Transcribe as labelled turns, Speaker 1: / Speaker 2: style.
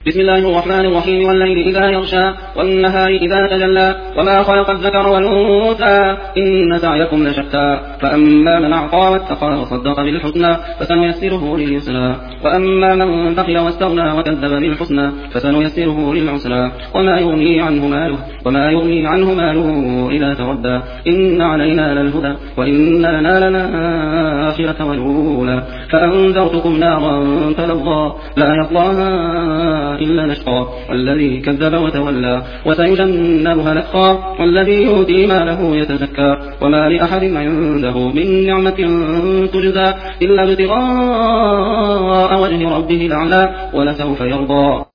Speaker 1: بسم الله الرحمن الرحيم والليل إذا يغشى والنهار إذا تجلى وما خلق الذكر والأنثى إن سعيكم لشتى فأما من أعطى واتقى وصدق بالحسنى فسنيسره لليسرى وأما من بخل واستغنى وكذب بالحسنى فسنيسره للعسرى وما يغني عنه ماله إذا تردى إن علينا للهدى وإن لنا للآخرة والأولى فأنذرتكم نارا تلظى لا يصلاها إلا الأشقى والذي كذب وتولى وسيجنبها الأتقى والذي يؤتي ماله يتزكى وما لأحد عنده من نعمة تجزى إلا ابتغاء وجه ربه الأعلى ولسوف يرضى.